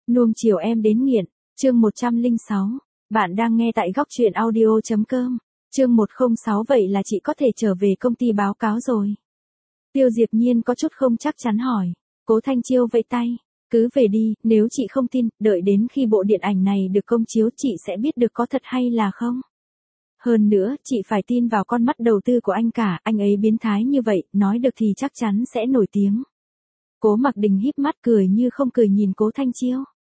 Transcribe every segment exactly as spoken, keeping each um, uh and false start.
Nuông chiều em đến nghiện, chương một trăm lẻ sáu. Bạn đang nghe tại góc truyện audio chấm com. Chương một không sáu. Vậy là chị có thể trở về công ty báo cáo rồi. Tiêu Diệp Nhiên có chút không chắc chắn hỏi. Cố Thanh Chiêu vẫy tay. Cứ về đi, nếu chị không tin, đợi đến khi bộ điện ảnh này được công chiếu chị sẽ biết được có thật hay là không. Hơn nữa, chị phải tin vào con mắt đầu tư của anh cả, anh ấy biến thái như vậy, nói được thì chắc chắn sẽ nổi tiếng. Cố Mặc Đình híp mắt cười như không cười nhìn Cố Thanh Chiêu.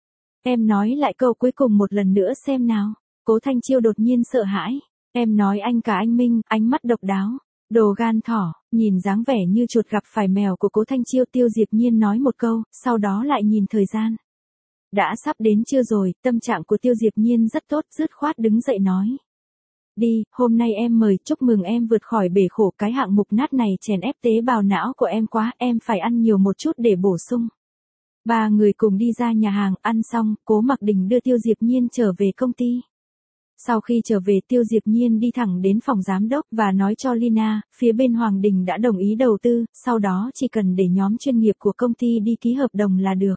Em nói lại câu cuối cùng một lần nữa xem nào. Cố Thanh Chiêu đột nhiên sợ hãi. Em nói anh cả anh Minh, ánh mắt độc đáo. Đồ gan thỏ, nhìn dáng vẻ như chuột gặp phải mèo của Cố Thanh Chiêu. Tiêu Diệp Nhiên nói một câu, sau đó lại nhìn thời gian. Đã sắp đến trưa rồi, tâm trạng của Tiêu Diệp Nhiên rất tốt, dứt khoát đứng dậy nói. Đi, hôm nay em mời, chúc mừng em vượt khỏi bể khổ, cái hạng mục nát này chèn ép tế bào não của em quá, em phải ăn nhiều một chút để bổ sung. Ba người cùng đi ra nhà hàng, ăn xong, Cố Mặc Đình đưa Tiêu Diệp Nhiên trở về công ty. Sau khi trở về, Tiêu Diệp Nhiên đi thẳng đến phòng giám đốc và nói cho Lina, phía bên Hoàng Đình đã đồng ý đầu tư, sau đó chỉ cần để nhóm chuyên nghiệp của công ty đi ký hợp đồng là được.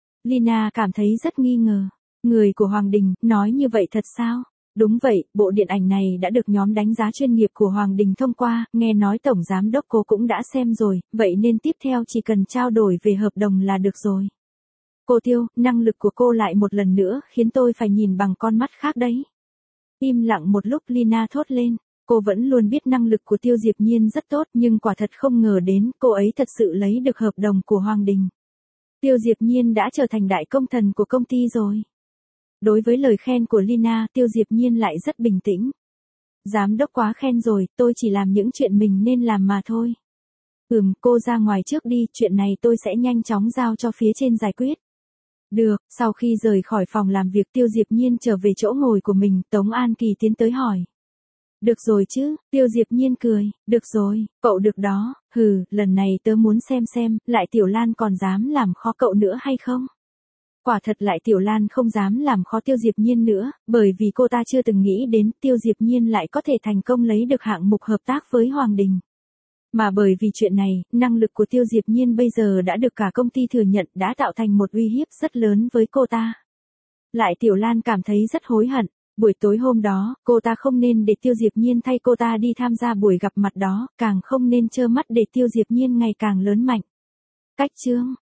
Lina cảm thấy rất nghi ngờ. Người của Hoàng Đình, nói như vậy thật sao? Đúng vậy, bộ điện ảnh này đã được nhóm đánh giá chuyên nghiệp của Hoàng Đình thông qua, nghe nói Tổng Giám đốc cô cũng đã xem rồi, vậy nên tiếp theo chỉ cần trao đổi về hợp đồng là được rồi. Cô Tiêu, năng lực của cô lại một lần nữa khiến tôi phải nhìn bằng con mắt khác đấy. Im lặng một lúc, Lina thốt lên, cô vẫn luôn biết năng lực của Tiêu Diệp Nhiên rất tốt nhưng quả thật không ngờ đến cô ấy thật sự lấy được hợp đồng của Hoàng Đình. Tiêu Diệp Nhiên đã trở thành đại công thần của công ty rồi. Đối với lời khen của Lina, Tiêu Diệp Nhiên lại rất bình tĩnh. Giám đốc quá khen rồi, tôi chỉ làm những chuyện mình nên làm mà thôi. Ừm, cô ra ngoài trước đi, chuyện này tôi sẽ nhanh chóng giao cho phía trên giải quyết. Được, sau khi rời khỏi phòng làm việc, Tiêu Diệp Nhiên trở về chỗ ngồi của mình, Tống An Kỳ tiến tới hỏi. Được rồi chứ, Tiêu Diệp Nhiên cười, được rồi, cậu được đó, hừ, lần này tớ muốn xem xem, lại Tiểu Lan còn dám làm khó cậu nữa hay không? Quả thật lại Tiểu Lan không dám làm khó Tiêu Diệp Nhiên nữa, bởi vì cô ta chưa từng nghĩ đến Tiêu Diệp Nhiên lại có thể thành công lấy được hạng mục hợp tác với Hoàng Đình. Mà bởi vì chuyện này, năng lực của Tiêu Diệp Nhiên bây giờ đã được cả công ty thừa nhận, đã tạo thành một uy hiếp rất lớn với cô ta. Lại Tiểu Lan cảm thấy rất hối hận, buổi tối hôm đó, cô ta không nên để Tiêu Diệp Nhiên thay cô ta đi tham gia buổi gặp mặt đó, càng không nên trơ mắt để Tiêu Diệp Nhiên ngày càng lớn mạnh. Cách chương